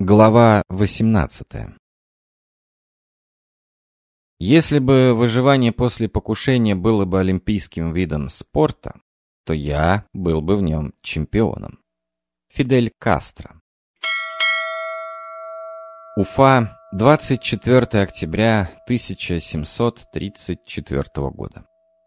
Глава 18. Если бы выживание после покушения было бы олимпийским видом спорта, то я был бы в нем чемпионом. Фидель Кастро. Уфа, 24 октября 1734 года.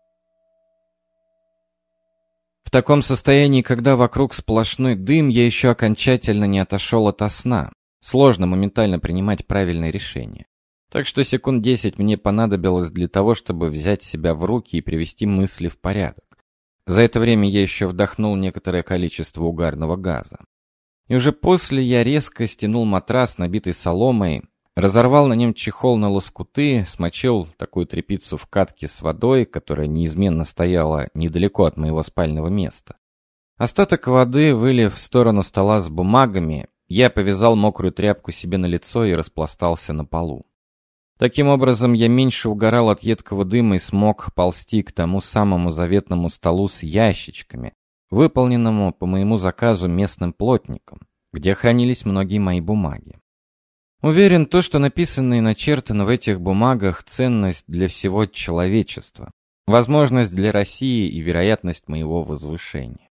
В таком состоянии, когда вокруг сплошной дым, я еще окончательно не отошел ото сна. Сложно моментально принимать правильные решения. Так что секунд 10 мне понадобилось для того, чтобы взять себя в руки и привести мысли в порядок. За это время я еще вдохнул некоторое количество угарного газа. И уже после я резко стянул матрас, набитый соломой, разорвал на нем чехол на лоскуты, смочил такую тряпицу в катке с водой, которая неизменно стояла недалеко от моего спального места. Остаток воды, вылив в сторону стола с бумагами, я повязал мокрую тряпку себе на лицо и распластался на полу. Таким образом, я меньше угорал от едкого дыма и смог ползти к тому самому заветному столу с ящичками, выполненному по моему заказу местным плотником, где хранились многие мои бумаги. Уверен, то, что написано и начертано в этих бумагах, ценность для всего человечества, возможность для России и вероятность моего возвышения.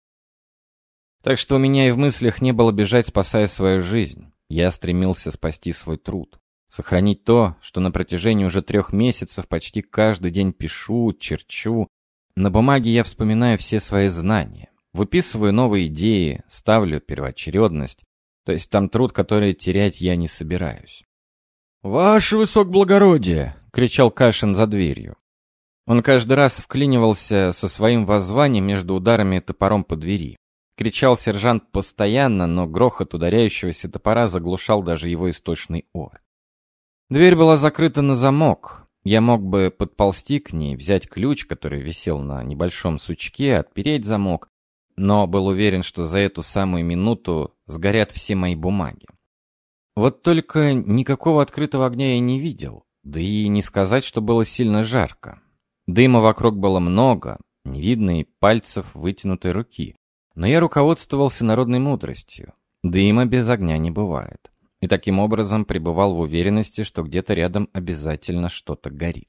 Так что у меня и в мыслях не было бежать, спасая свою жизнь. Я стремился спасти свой труд. Сохранить то, что на протяжении уже 3 месяцев почти каждый день пишу, черчу. На бумаге я вспоминаю все свои знания. Выписываю новые идеи, ставлю первоочередность. То есть там труд, который терять я не собираюсь. «Ваше высокоблагородие!» — кричал Кашин за дверью. Он каждый раз вклинивался со своим воззванием между ударами топором по двери. Кричал сержант постоянно, но грохот ударяющегося топора заглушал даже его истошный ор. Дверь была закрыта на замок. Я мог бы подползти к ней, взять ключ, который висел на небольшом сучке, отпереть замок, но был уверен, что за эту самую минуту сгорят все мои бумаги. Вот только никакого открытого огня я не видел, да и не сказать, что было сильно жарко. Дыма вокруг было много, не видно и пальцев вытянутой руки. Но я руководствовался народной мудростью. Дыма без огня не бывает. И таким образом пребывал в уверенности, что где-то рядом обязательно что-то горит.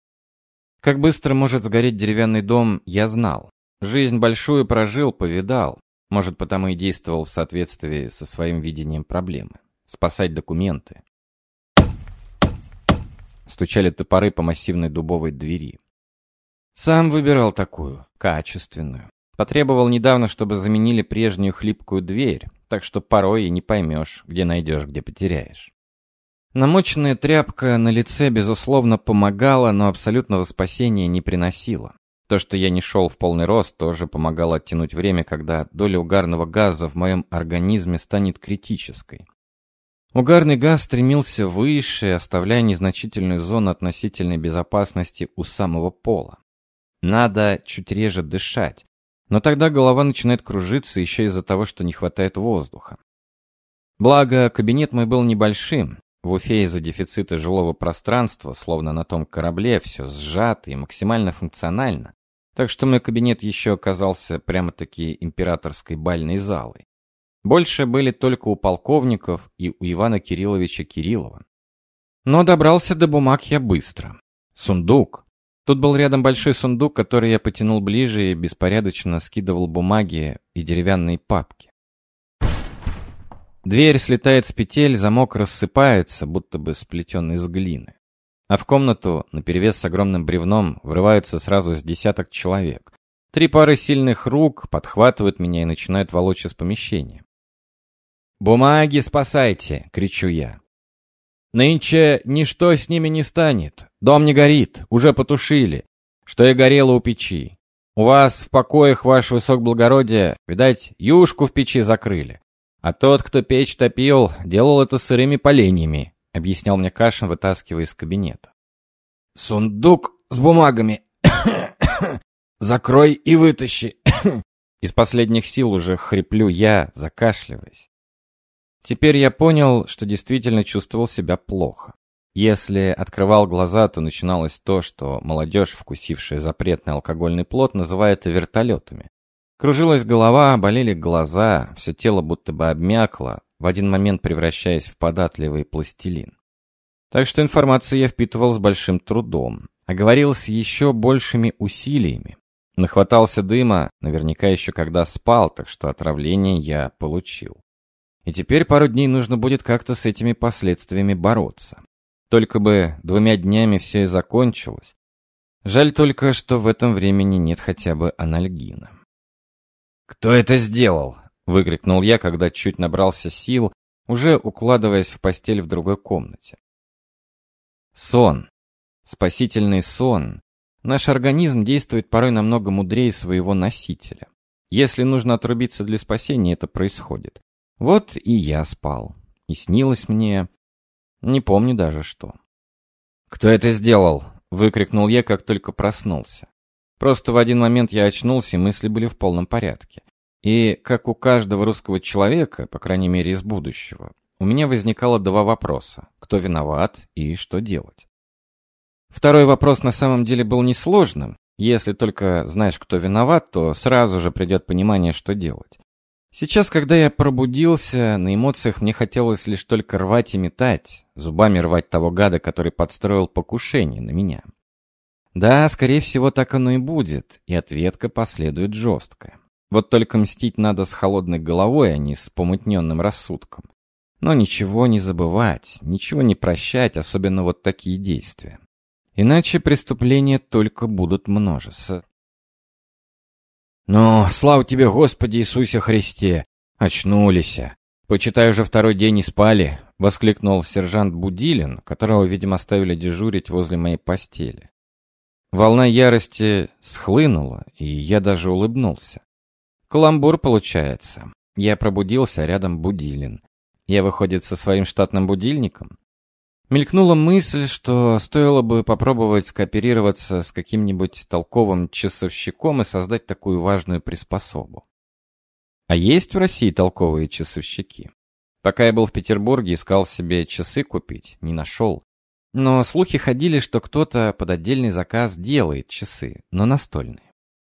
Как быстро может сгореть деревянный дом, я знал. Жизнь большую прожил, повидал. Может, потому и действовал в соответствии со своим видением проблемы. Спасать документы. Стучали топоры по массивной дубовой двери. Сам выбирал такую, качественную. Потребовал недавно, чтобы заменили прежнюю хлипкую дверь, так что порой и не поймешь, где найдешь, где потеряешь. Намоченная тряпка на лице, безусловно, помогала, но абсолютного спасения не приносила. То, что я не шел в полный рост, тоже помогало оттянуть время, когда доля угарного газа в моем организме станет критической. Угарный газ стремился выше, оставляя незначительную зону относительной безопасности у самого пола. Надо чуть реже дышать. Но тогда голова начинает кружиться еще из-за того, что не хватает воздуха. Благо, кабинет мой был небольшим. В Уфе из-за дефицита жилого пространства, словно на том корабле, все сжато и максимально функционально. Так что мой кабинет еще оказался прямо-таки императорской бальной залой. Больше были только у полковников и у Ивана Кирилловича Кириллова. Но добрался до бумаг я быстро. Сундук. Тут был рядом большой сундук, который я потянул ближе и беспорядочно скидывал бумаги и деревянные папки. Дверь слетает с петель, замок рассыпается, будто бы сплетен из глины. А в комнату, наперевес с огромным бревном, врываются сразу с 10 человек. 3 пары сильных рук подхватывают меня и начинают волочь из помещения. «Бумаги спасайте!» — кричу я. «Нынче ничто с ними не станет. Дом не горит, уже потушили, что и горело у печи. У вас в покоях, ваше высокоблагородие, видать, юшку в печи закрыли. А тот, кто печь топил, делал это сырыми поленьями», — объяснял мне Кашин, вытаскивая из кабинета. «Сундук с бумагами закрой и вытащи». Из последних сил уже хриплю я, закашливаясь. Теперь я понял, что действительно чувствовал себя плохо. Если открывал глаза, то начиналось то, что молодежь, вкусившая запретный алкогольный плод, называет вертолетами. Кружилась голова, болели глаза, все тело будто бы обмякло, в один момент превращаясь в податливый пластилин. Так что информацию я впитывал с большим трудом, а говорил с еще большими усилиями. Нахватался дыма, наверняка еще когда спал, так что отравление я получил. И теперь пару дней нужно будет как-то с этими последствиями бороться. Только бы 2 днями все и закончилось. Жаль только, что в этом времени нет хотя бы анальгина. «Кто это сделал?» — выкрикнул я, когда чуть набрался сил, уже укладываясь в постель в другой комнате. Сон. Спасительный сон. Наш организм действует порой намного мудрее своего носителя. Если нужно отрубиться для спасения, это происходит. Вот и я спал. И снилось мне... Не помню даже что. «Кто это сделал?» — выкрикнул я, как только проснулся. Просто в один момент я очнулся, и мысли были в полном порядке. И, как у каждого русского человека, по крайней мере из будущего, у меня возникало 2 вопроса: кто виноват и что делать. Второй вопрос на самом деле был несложным. Если только знаешь, кто виноват, то сразу же придет понимание, что делать. Сейчас, когда я пробудился, на эмоциях мне хотелось лишь только рвать и метать, зубами рвать того гада, который подстроил покушение на меня. Да, скорее всего, так оно и будет, и ответка последует жесткая. Вот только мстить надо с холодной головой, а не с помутненным рассудком. Но ничего не забывать, ничего не прощать, особенно вот такие действия. Иначе преступления только будут множиться. «Ну, слава тебе, Господи Иисусе Христе! Очнулись! Почитай, уже 2-й день не спали!» — воскликнул сержант Будилин, которого, видимо, оставили дежурить возле моей постели. Волна ярости схлынула, и я даже улыбнулся. Каламбур получается. Я пробудился, а рядом Будилин. Я, выходит, со своим штатным будильником? Мелькнула мысль, что стоило бы попробовать скооперироваться с каким-нибудь толковым часовщиком и создать такую важную приспособу. А есть в России толковые часовщики? Пока я был в Петербурге, искал себе часы купить, не нашел. Но слухи ходили, что кто-то под отдельный заказ делает часы, но настольные.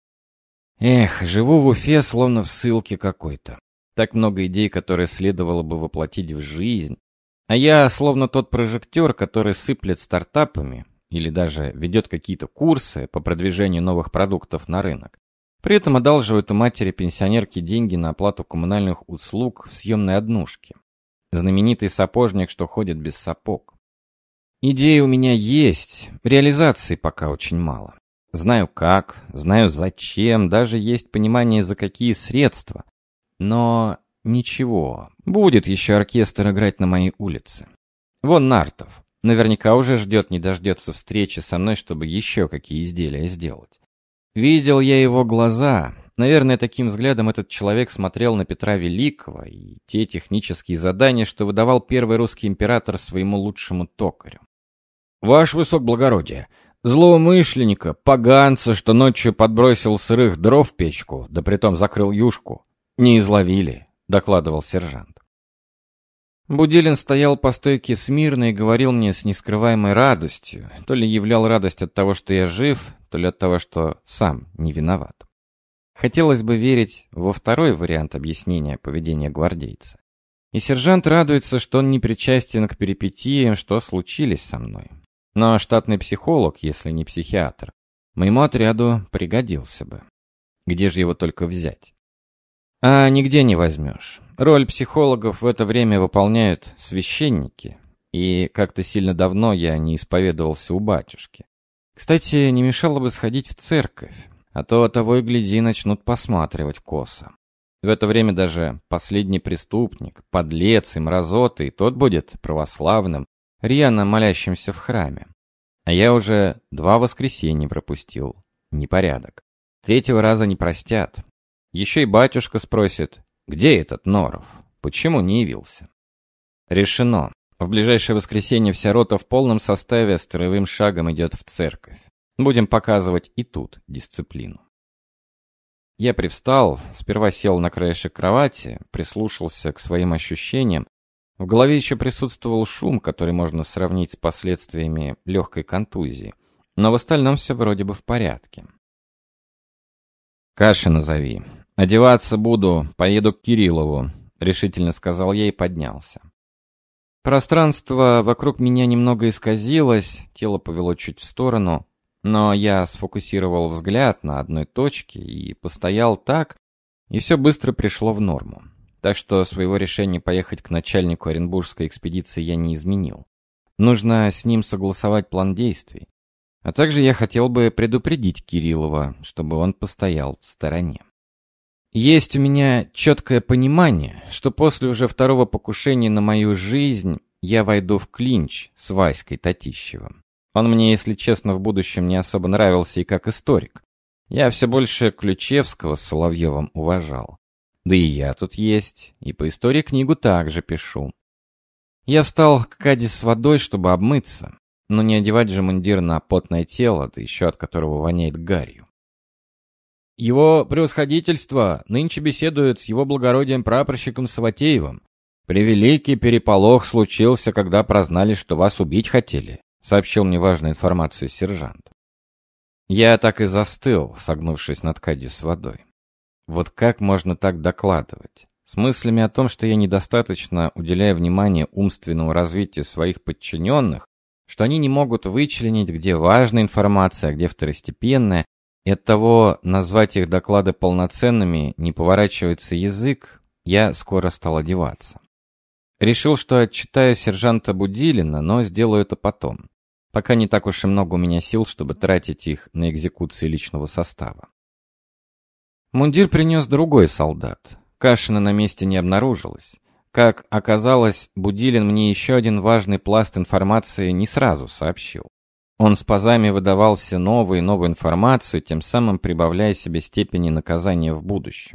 Эх, живу в Уфе, словно в ссылке какой-то. Так много идей, которые следовало бы воплотить в жизнь. А я словно тот прожектор, который сыплет стартапами или даже ведет какие-то курсы по продвижению новых продуктов на рынок. При этом одалживает у матери-пенсионерки деньги на оплату коммунальных услуг в съемной однушке. Знаменитый сапожник, что ходит без сапог. Идеи у меня есть, реализации пока очень мало. Знаю как, знаю зачем, даже есть понимание, за какие средства. Но ничего, будет еще оркестр играть на моей улице. Вон Нартов, наверняка уже ждет не дождется встречи со мной, чтобы еще какие изделия сделать. Видел я его глаза. Наверное, таким взглядом этот человек смотрел на Петра Великого и те технические задания, что выдавал первый русский император своему лучшему токарю. «Ваше высокоблагородие, злоумышленника, поганца, что ночью подбросил сырых дров в печку, да притом закрыл юшку, не изловили», — докладывал сержант. Будилин стоял по стойке смирно и говорил мне с нескрываемой радостью, то ли являл радость от того, что я жив, то ли от того, что сам не виноват. Хотелось бы верить во второй вариант объяснения поведения гвардейца. И сержант радуется, что он не причастен к перипетиям, что случились со мной. Но штатный психолог, если не психиатр, моему отряду пригодился бы. Где же его только взять? А нигде не возьмешь. Роль психологов в это время выполняют священники. И как-то сильно давно я не исповедовался у батюшки. Кстати, не мешало бы сходить в церковь, а то того и гляди начнут посматривать косо. В это время даже последний преступник, подлец и мразота, и тот будет православным, рьяно молящимся в храме. А я уже 2 воскресенья пропустил. Непорядок. 3-го раза не простят. Еще и батюшка спросит, где этот Норов, почему не явился. Решено. В ближайшее воскресенье вся рота в полном составе строевым шагом идет в церковь. Будем показывать и тут дисциплину. Я привстал, сперва сел на краешек кровати, прислушался к своим ощущениям. В голове еще присутствовал шум, который можно сравнить с последствиями легкой контузии. Но в остальном все вроде бы в порядке. «Каши назови. Одеваться буду, поеду к Кириллову», решительно сказал я и поднялся. Пространство вокруг меня немного исказилось, тело повело чуть в сторону, но я сфокусировал взгляд на одной точке и постоял так, и все быстро пришло в норму. Так что своего решения поехать к начальнику Оренбургской экспедиции я не изменил. Нужно с ним согласовать план действий. А также я хотел бы предупредить Кириллова, чтобы он постоял в стороне. Есть у меня четкое понимание, что после уже второго покушения на мою жизнь я войду в клинч с Васькой Татищевым. Он мне, если честно, в будущем не особо нравился и как историк. Я все больше Ключевского с Соловьевым уважал. Да и я тут есть, и по истории книгу также пишу. Я встал к каде с водой, чтобы обмыться, но не одевать же мундир на потное тело, да еще от которого воняет гарью. Его превосходительство нынче беседует с его благородием прапорщиком Саватеевым. Превеликий переполох случился, когда прознали, что вас убить хотели, сообщил мне важную информацию сержант. Я так и застыл, согнувшись над кадью с водой. Вот как можно так докладывать? С мыслями о том, что я недостаточно уделяю внимание умственному развитию своих подчиненных, что они не могут вычленить, где важная информация, а где второстепенная, и оттого назвать их доклады полноценными не поворачивается язык, я скоро стал одеваться. Решил, что отчитаю сержанта Будилина, но сделаю это потом. Пока не так уж и много у меня сил, чтобы тратить их на экзекуции личного состава. Мундир принес другой солдат. Кашина на месте не обнаружилось. Как оказалось, Будилин мне еще один важный пласт информации не сразу сообщил. Он с пазами выдавал все новую и новую информацию, тем самым прибавляя себе степени наказания в будущем.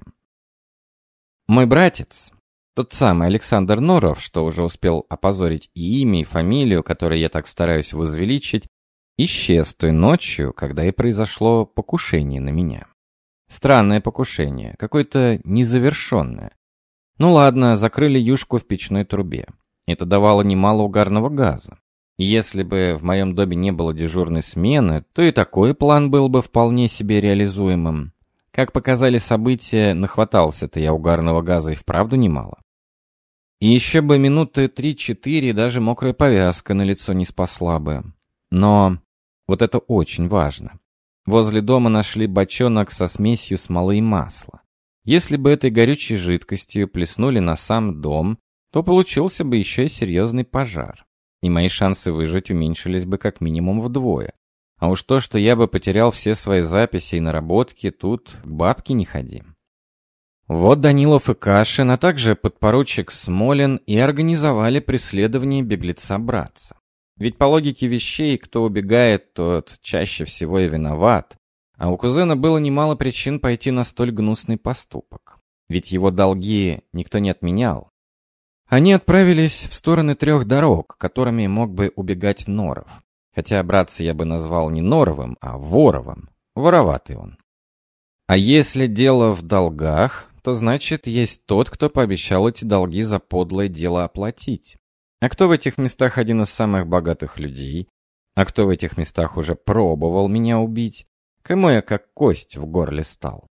Мой братец, тот самый Александр Норов, что уже успел опозорить и имя, и фамилию, которые я так стараюсь возвеличить, исчез той ночью, когда и произошло покушение на меня. Странное покушение, какое-то незавершенное. Ну ладно, закрыли юшку в печной трубе. Это давало немало угарного газа. И если бы в моем доме не было дежурной смены, то и такой план был бы вполне себе реализуемым. Как показали события, нахватался-то я угарного газа и вправду немало. И еще бы минуты 3-4 даже мокрая повязка на лицо не спасла бы. Но вот это очень важно. Возле дома нашли бочонок со смесью смолы и масла. Если бы этой горючей жидкостью плеснули на сам дом, то получился бы еще и серьезный пожар. И мои шансы выжить уменьшились бы как минимум вдвое. А уж то, что я бы потерял все свои записи и наработки, тут к бабке не ходи. Вот Данилов и Кашин, а также подпоручик Смолин и организовали преследование беглеца-братца. Ведь по логике вещей, кто убегает, тот чаще всего и виноват. А у кузена было немало причин пойти на столь гнусный поступок. Ведь его долги никто не отменял. Они отправились в стороны 3 дорог, которыми мог бы убегать Норов. Хотя братца я бы назвал не Норовым, а Воровым. Вороватый он. А если дело в долгах, то значит есть тот, кто пообещал эти долги за подлое дело оплатить. А кто в этих местах один из самых богатых людей? А кто в этих местах уже пробовал меня убить? Кому я как кость в горле стал?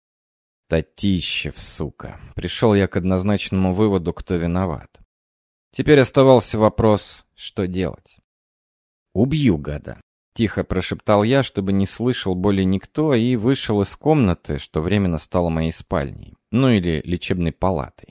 Татищев, сука. Пришел я к однозначному выводу, кто виноват. Теперь оставался вопрос, что делать. «Убью, гада!» — тихо прошептал я, чтобы не слышал более никто, и вышел из комнаты, что временно стало моей спальней, ну или лечебной палатой.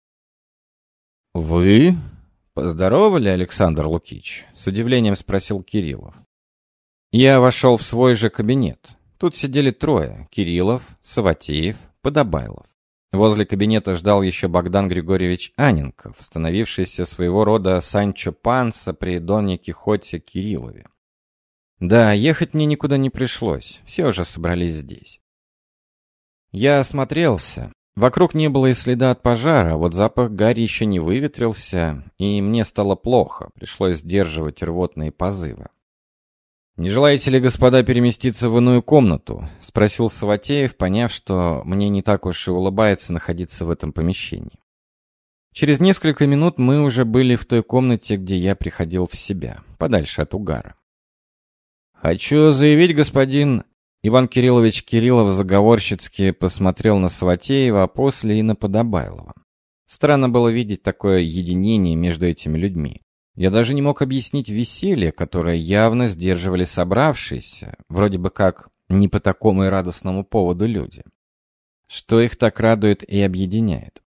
«Вы?» «Поздоровали, Александр Лукич?» — с удивлением спросил Кириллов. Я вошел в свой же кабинет. Тут сидели 3: Кириллов, Саватеев, Подобайлов. Возле кабинета ждал еще Богдан Григорьевич Анненков, становившийся своего рода Санчо Панса при Доне Кихоте Кириллове. Да, ехать мне никуда не пришлось, все уже собрались здесь. Я осмотрелся. Вокруг не было и следа от пожара, вот запах гари еще не выветрился, и мне стало плохо, пришлось сдерживать рвотные позывы. «Не желаете ли, господа, переместиться в иную комнату?» — спросил Саватеев, поняв, что мне не так уж и улыбается находиться в этом помещении. Через несколько минут мы уже были в той комнате, где я приходил в себя, подальше от угара. «Хочу заявить, господин...» Иван Кириллович Кириллов заговорщицки посмотрел на Саватеева, а после и на Подобайлова. Странно было видеть такое единение между этими людьми. Я даже не мог объяснить веселье, которое явно сдерживали собравшиеся, вроде бы как не по такому и радостному поводу люди. Что их так радует и объединяет?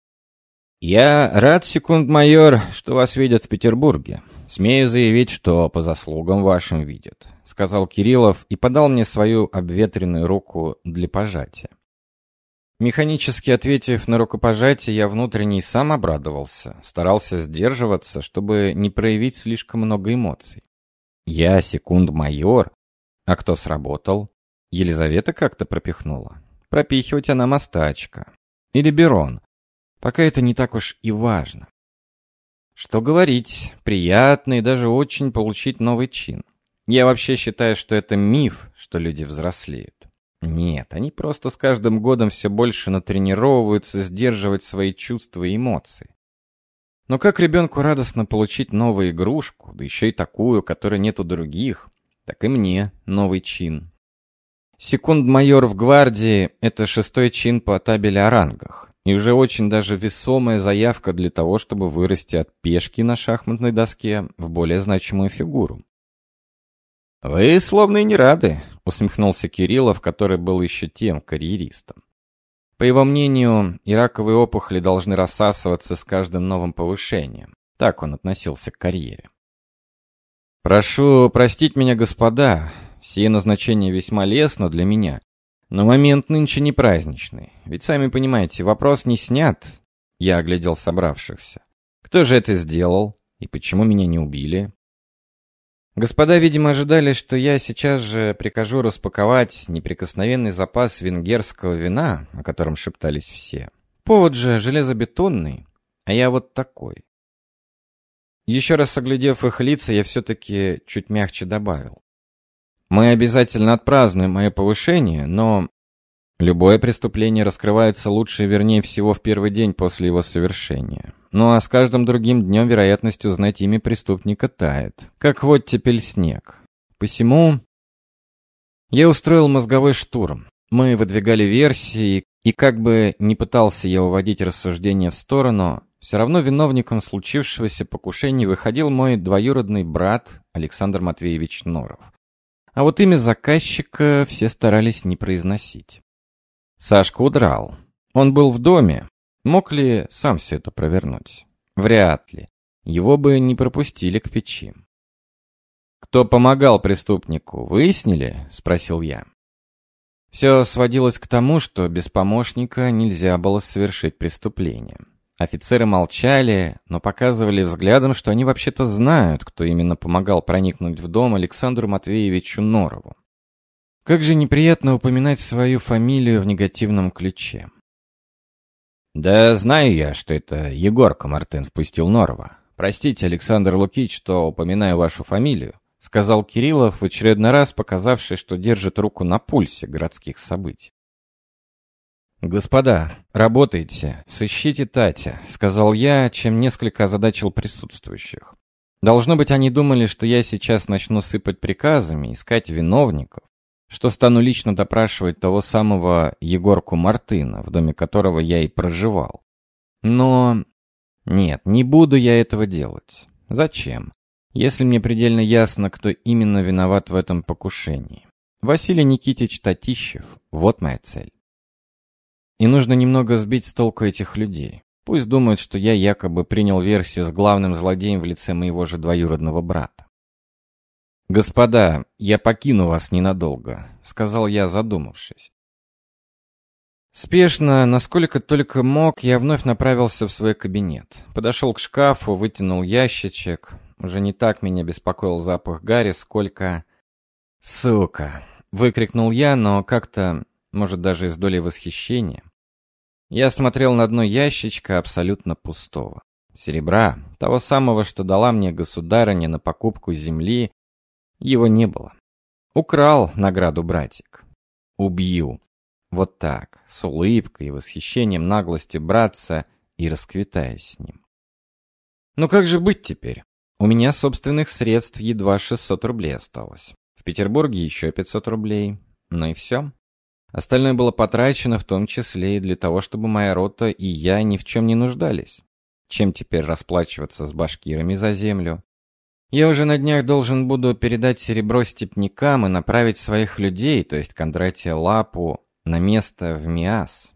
«Я рад, секунд-майор, что вас видят в Петербурге. Смею заявить, что по заслугам вашим видят», — сказал Кириллов и подал мне свою обветренную руку для пожатия. Механически ответив на рукопожатие, я внутренне сам обрадовался, старался сдерживаться, чтобы не проявить слишком много эмоций. Я секунд-майор, а кто сработал? Елизавета как-то пропихнула. Пропихивать она мастачка. Или Берон. Пока это не так уж и важно. Что говорить, приятно и даже очень получить новый чин. Я вообще считаю, что это миф, что люди взрослеют. Нет, они просто с каждым годом все больше натренировываются сдерживать свои чувства и эмоции. Но как ребенку радостно получить новую игрушку, да еще и такую, которой нет у других, так и мне новый чин. Секунд-майор в гвардии — это 6-й чин по табели о рангах, и уже очень даже весомая заявка для того, чтобы вырасти от пешки на шахматной доске в более значимую фигуру. «Вы словно и не рады», — усмехнулся Кириллов, который был еще тем карьеристом. По его мнению, и раковые опухоли должны рассасываться с каждым новым повышением. Так он относился к карьере. «Прошу простить меня, господа, сие назначение весьма лестно для меня, но момент нынче не праздничный, ведь, сами понимаете, вопрос не снят». Я оглядел собравшихся. «Кто же это сделал? И почему меня не убили?» Господа, видимо, ожидали, что я сейчас же прикажу распаковать неприкосновенный запас венгерского вина, о котором шептались все. Повод же железобетонный, а я вот такой. Еще раз оглядев их лица, я все-таки чуть мягче добавил. Мы обязательно отпразднуем мое повышение, но любое преступление раскрывается лучше и вернее всего в первый день после его совершения. Ну а с каждым другим днем вероятность узнать имя преступника тает, как в оттепель снег. Посему я устроил мозговой штурм. Мы выдвигали версии, и как бы ни пытался я уводить рассуждения в сторону, все равно виновником случившегося покушения выходил мой двоюродный брат Александр Матвеевич Норов. А вот имя заказчика все старались не произносить. Сашка удрал. Он был в доме. Мог ли сам все это провернуть? Вряд ли. Его бы не пропустили к печи. «Кто помогал преступнику, выяснили?» — спросил я. Все сводилось к тому, что без помощника нельзя было совершить преступление. Офицеры молчали, но показывали взглядом, что они вообще-то знают, кто именно помогал проникнуть в дом Александру Матвеевичу Норову. Как же неприятно упоминать свою фамилию в негативном ключе. «Да знаю я, что это Егорка Мартын впустил Норова. Простите, Александр Лукич, что упоминаю вашу фамилию», — сказал Кириллов, в очередной раз показавший, что держит руку на пульсе городских событий. «Господа, работайте, сыщите Татя», — сказал я, чем несколько озадачил присутствующих. Должно быть, они думали, что я сейчас начну сыпать приказами, искать виновников, что стану лично допрашивать того самого Егорку Мартына, в доме которого я и проживал. Но нет, не буду я этого делать. Зачем? Если мне предельно ясно, кто именно виноват в этом покушении. Василий Никитич Татищев, вот моя цель. И нужно немного сбить с толку этих людей. Пусть думают, что я якобы принял версию с главным злодеем в лице моего же двоюродного брата. «Господа, я покину вас ненадолго», — сказал я, задумавшись. Спешно, насколько только мог, я вновь направился в свой кабинет. Подошел к шкафу, вытянул ящичек. Уже не так меня беспокоил запах гари, сколько... «Сука!» — выкрикнул я, но как-то, может, даже с долей восхищения. Я смотрел на дно ящичка, абсолютно пустого. Серебра, того самого, что дала мне государыня на покупку земли, его не было. Украл награду братик. Убью. Вот так, с улыбкой и восхищением наглостью братца, и расквитаюсь с ним. Но как же быть теперь? У меня собственных средств едва 600 рублей осталось. В Петербурге еще 500 рублей. Ну и все. Остальное было потрачено в том числе и для того, чтобы моя рота и я ни в чем не нуждались. Чем теперь расплачиваться с башкирами за землю? Я уже на днях должен буду передать серебро степнякам и направить своих людей, то есть Кондратия Лапу, на место в Миас.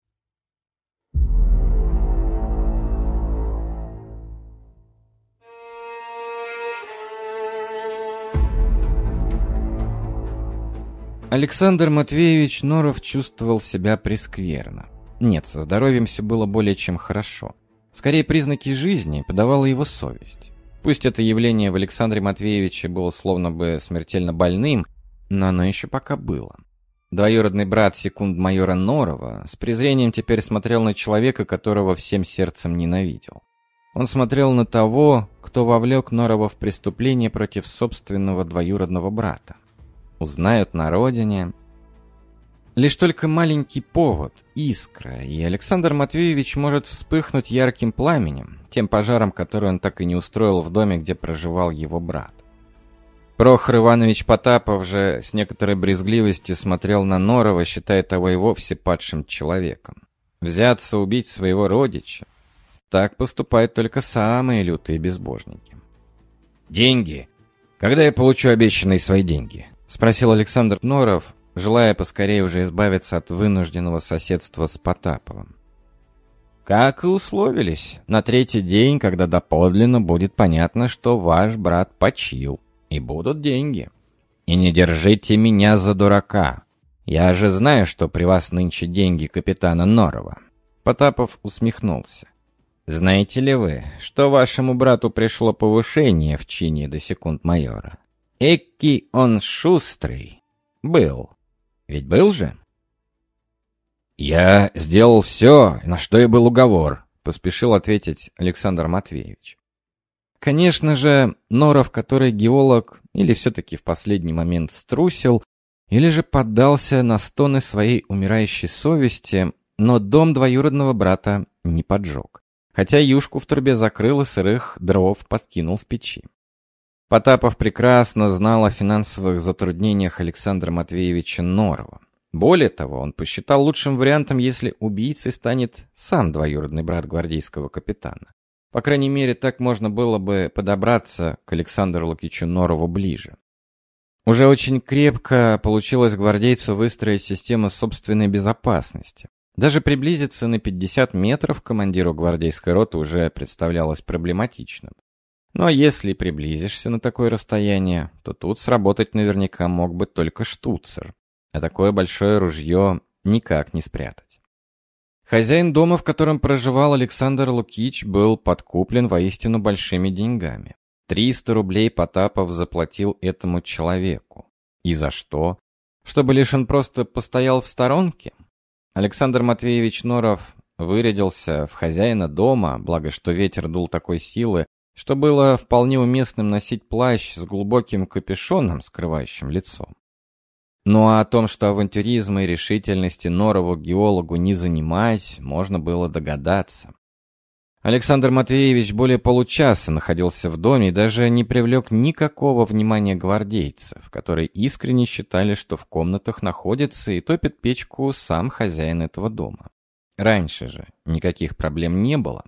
Александр Матвеевич Норов чувствовал себя прескверно. Нет, со здоровьем все было более чем хорошо. Скорее, признаки жизни подавала его совесть. Пусть это явление в Александре Матвеевиче было словно бы смертельно больным, но оно еще пока было. Двоюродный брат секунд-майора Норова с презрением теперь смотрел на человека, которого всем сердцем ненавидел. Он смотрел на того, кто вовлек Норова в преступление против собственного двоюродного брата. Узнают на родине. Лишь только маленький повод, искра, и Александр Матвеевич может вспыхнуть ярким пламенем, тем пожаром, который он так и не устроил в доме, где проживал его брат. Прохор Иванович Потапов же с некоторой брезгливостью смотрел на Норова, считая того и вовсе падшим человеком. Взяться убить своего родича — так поступают только самые лютые безбожники. «Деньги? Когда я получу обещанные свои деньги?» — спросил Александр Норов, желая поскорее уже избавиться от вынужденного соседства с Потаповым. «Как и условились, на третий день, когда доподлинно будет понятно, что ваш брат почил, и будут деньги. И не держите меня за дурака. Я же знаю, что при вас нынче деньги капитана Норова». Потапов усмехнулся. «Знаете ли вы, что вашему брату пришло повышение в чине до секунд-майора? Экки он шустрый. Был. Ведь был же?» «Я сделал все, на что и был уговор», — поспешил ответить Александр Матвеевич. Конечно же, Норов, который геолог, или все-таки в последний момент струсил, или же поддался на стоны своей умирающей совести, но дом двоюродного брата не поджег, хотя юшку в трубе закрыл и сырых дров подкинул в печи. Потапов прекрасно знал о финансовых затруднениях Александра Матвеевича Норова. Более того, он посчитал лучшим вариантом, если убийцей станет сам двоюродный брат гвардейского капитана. По крайней мере, так можно было бы подобраться к Александру Лукичу Норову ближе. Уже очень крепко получилось гвардейцу выстроить систему собственной безопасности. Даже приблизиться на 50 метров командиру гвардейской роты уже представлялось проблематичным. Но если приблизишься на такое расстояние, то тут сработать наверняка мог бы только штуцер, а такое большое ружье никак не спрятать. Хозяин дома, в котором проживал Александр Лукич, был подкуплен воистину большими деньгами. 300 рублей Потапов заплатил этому человеку. И за что? Чтобы лишь он просто постоял в сторонке? Александр Матвеевич Норов вырядился в хозяина дома, благо что ветер дул такой силы, что было вполне уместным носить плащ с глубоким капюшоном, скрывающим лицо. Ну а о том, что авантюризма и решительности Норову-геологу не занимать, можно было догадаться. Александр Матвеевич более получаса находился в доме и даже не привлек никакого внимания гвардейцев, которые искренне считали, что в комнатах находится и топит печку сам хозяин этого дома. Раньше же никаких проблем не было.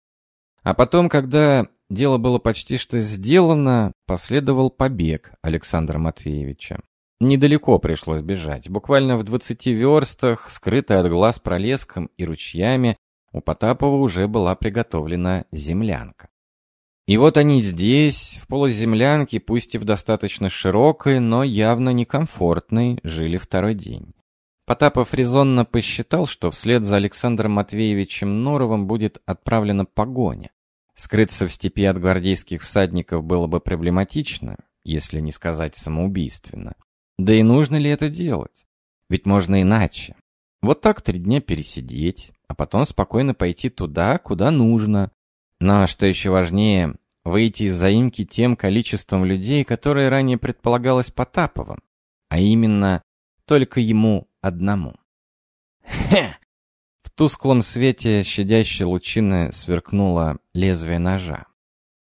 А потом, когда дело было почти что сделано, последовал побег Александра Матвеевича. Недалеко пришлось бежать, буквально в 20 верстах, скрытая от глаз пролеском и ручьями, у Потапова уже была приготовлена землянка. И вот они здесь, в полуземлянке, пусть и в достаточно широкой, но явно некомфортной, жили второй день. Потапов резонно посчитал, что вслед за Александром Матвеевичем Норовым будет отправлена погоня. Скрыться в степи от гвардейских всадников было бы проблематично, если не сказать самоубийственно. Да и нужно ли это делать? Ведь можно иначе. Вот так 3 дня пересидеть, а потом спокойно пойти туда, куда нужно. Но, что еще важнее, выйти из заимки тем количеством людей, которое ранее предполагалось Потаповым, а именно только ему одному. Хе! В тусклом свете щадящей лучины сверкнуло лезвие ножа.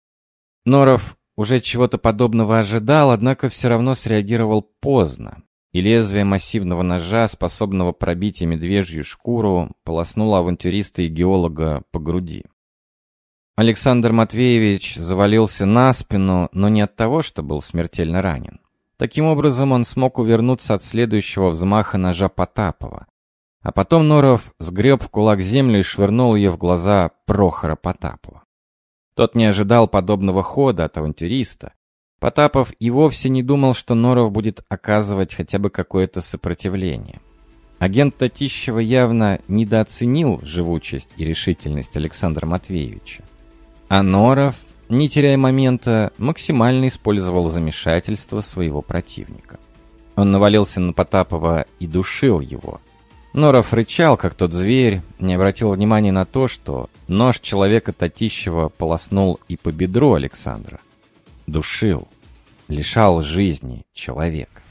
Норов уже чего-то подобного ожидал, однако все равно среагировал поздно. и лезвие массивного ножа, способного пробить и медвежью шкуру, полоснуло авантюриста и геолога по груди. Александр Матвеевич завалился на спину, но не от того, что был смертельно ранен. Таким образом, он смог увернуться от следующего взмаха ножа Потапова. А потом Норов сгреб в кулак землю и швырнул ее в глаза Прохора Потапова. Тот не ожидал подобного хода от авантюриста. Потапов и вовсе не думал, что Норов будет оказывать хотя бы какое-то сопротивление. Агент Татищева явно недооценил живучесть и решительность Александра Матвеевича. А Норов, не теряя момента, максимально использовал замешательство своего противника. Он навалился на Потапова и душил его. Норов рычал, как тот зверь, не обратил внимания на то, что нож человека Татищева полоснул и по бедру Александра. Душил, лишал жизни человека.